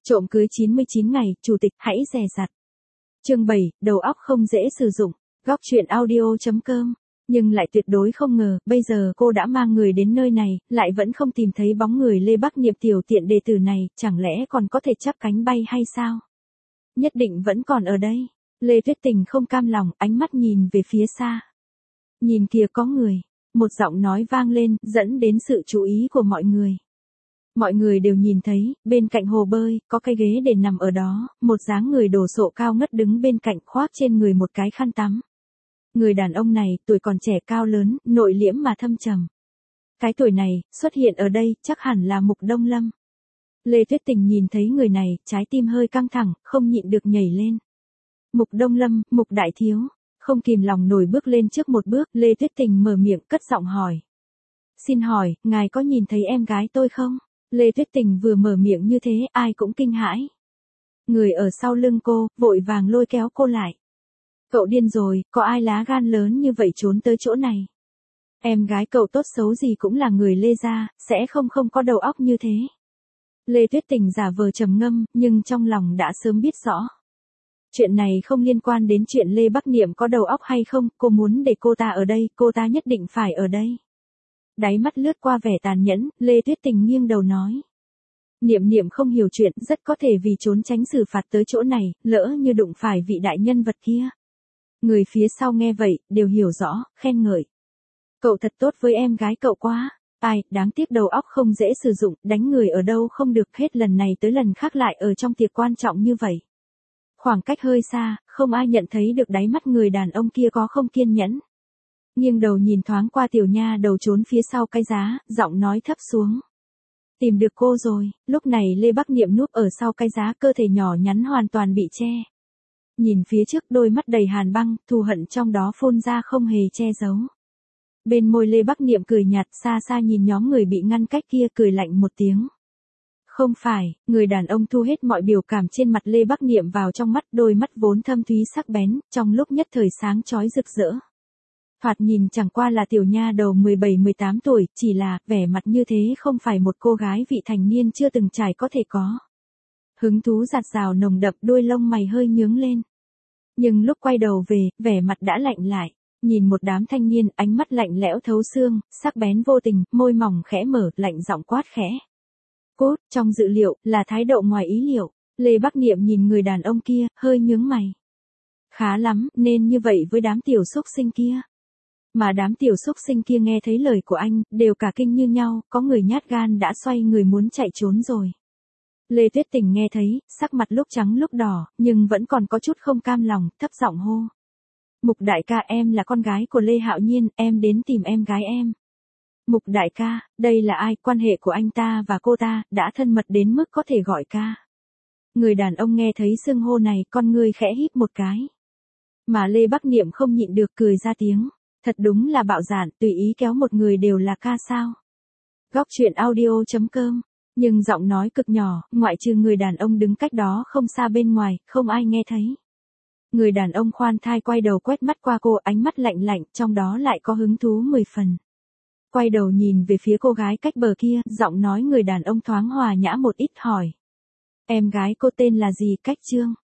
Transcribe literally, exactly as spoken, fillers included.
Trộm cưới chín mươi chín ngày, chủ tịch hãy dè dặt. Chương bảy, đầu óc không dễ sử dụng, góc truyện audio chấm com. Nhưng lại tuyệt đối không ngờ, bây giờ cô đã mang người đến nơi này, lại vẫn không tìm thấy bóng người Lê Bắc Niệm tiểu tiện đệ tử này, chẳng lẽ còn có thể chắp cánh bay hay sao? Nhất định vẫn còn ở đây. Lê Tuyết Tình không cam lòng, ánh mắt nhìn về phía xa. Nhìn kìa có người, một giọng nói vang lên, dẫn đến sự chú ý của mọi người. Mọi người đều nhìn thấy, bên cạnh hồ bơi, có cái ghế để nằm ở đó, một dáng người đồ sộ cao ngất đứng bên cạnh khoác trên người một cái khăn tắm. Người đàn ông này, tuổi còn trẻ cao lớn, nội liễm mà thâm trầm. Cái tuổi này, xuất hiện ở đây, chắc hẳn là Mục Đông Lâm. Lê Tuyết Tình nhìn thấy người này, trái tim hơi căng thẳng, không nhịn được nhảy lên. Mục Đông Lâm, Mục Đại Thiếu, không kìm lòng nổi bước lên trước một bước, Lê Tuyết Tình mở miệng cất giọng hỏi. Xin hỏi, ngài có nhìn thấy em gái tôi không? Lê Tuyết Tình vừa mở miệng như thế, ai cũng kinh hãi. Người ở sau lưng cô, vội vàng lôi kéo cô lại. Cậu điên rồi, có ai lá gan lớn như vậy trốn tới chỗ này? Em gái cậu tốt xấu gì cũng là người Lê gia, sẽ không không có đầu óc như thế. Lê Tuyết Tình giả vờ trầm ngâm, nhưng trong lòng đã sớm biết rõ. Chuyện này không liên quan đến chuyện Lê Bắc Niệm có đầu óc hay không, cô muốn để cô ta ở đây, cô ta nhất định phải ở đây. Đáy mắt lướt qua vẻ tàn nhẫn, Lê Tuyết Tình nghiêng đầu nói. Niệm Niệm không hiểu chuyện, rất có thể vì trốn tránh xử phạt tới chỗ này, lỡ như đụng phải vị đại nhân vật kia. Người phía sau nghe vậy, đều hiểu rõ, khen ngợi. Cậu thật tốt với em gái cậu quá. Ai, đáng tiếc đầu óc không dễ sử dụng, đánh người ở đâu không được, hết lần này tới lần khác lại ở trong tiệc quan trọng như vậy. Khoảng cách hơi xa, không ai nhận thấy được đáy mắt người đàn ông kia có không kiên nhẫn. Nghiêng đầu nhìn thoáng qua tiểu nha đầu trốn phía sau cái giá, giọng nói thấp xuống. Tìm được cô rồi, lúc này Lê Bắc Niệm núp ở sau cái giá, cơ thể nhỏ nhắn hoàn toàn bị che. Nhìn phía trước, đôi mắt đầy hàn băng, thù hận trong đó phun ra không hề che giấu. Bên môi Lê Bắc Niệm cười nhạt, xa xa nhìn nhóm người bị ngăn cách kia, cười lạnh một tiếng. Không phải, người đàn ông thu hết mọi biểu cảm trên mặt Lê Bắc Niệm vào trong mắt, đôi mắt vốn thâm thúy sắc bén, trong lúc nhất thời sáng chói rực rỡ. Thoạt nhìn chẳng qua là tiểu nha đầu mười bảy mười tám tuổi, chỉ là, vẻ mặt như thế không phải một cô gái vị thành niên chưa từng trải có thể có. Hứng thú giạt rào nồng đậm, đôi lông mày hơi nhướng lên. Nhưng lúc quay đầu về, vẻ mặt đã lạnh lại, nhìn một đám thanh niên, ánh mắt lạnh lẽo thấu xương, sắc bén vô tình, môi mỏng khẽ mở, lạnh giọng quát khẽ. Cốt, trong dự liệu, là thái độ ngoài ý liệu. Lê Bắc Niệm nhìn người đàn ông kia, hơi nhướng mày. Khá lắm, nên như vậy với đám tiểu xúc sinh kia. Mà đám tiểu xúc sinh kia nghe thấy lời của anh, đều cả kinh như nhau, có người nhát gan đã xoay người muốn chạy trốn rồi. Lê Tuyết Tình nghe thấy, sắc mặt lúc trắng lúc đỏ, nhưng vẫn còn có chút không cam lòng, thấp giọng hô. Mục đại ca, em là con gái của Lê Hạo Nhiên, em đến tìm em gái em. Mục đại ca, đây là ai? Quan hệ của anh ta và cô ta, đã thân mật đến mức có thể gọi ca. Người đàn ông nghe thấy xưng hô này, con ngươi khẽ híp một cái. Mà Lê Bắc Niệm không nhịn được cười ra tiếng. Thật đúng là bạo dạn, tùy ý kéo một người đều là ca sao. Góc truyện audio chấm com. Nhưng giọng nói cực nhỏ, ngoại trừ người đàn ông đứng cách đó không xa bên ngoài, không ai nghe thấy. Người đàn ông khoan thai quay đầu quét mắt qua cô, ánh mắt lạnh lạnh, trong đó lại có hứng thú mười phần. Quay đầu nhìn về phía cô gái cách bờ kia, giọng nói người đàn ông thoáng hòa nhã một ít hỏi. Em gái cô tên là gì? Cách Trương.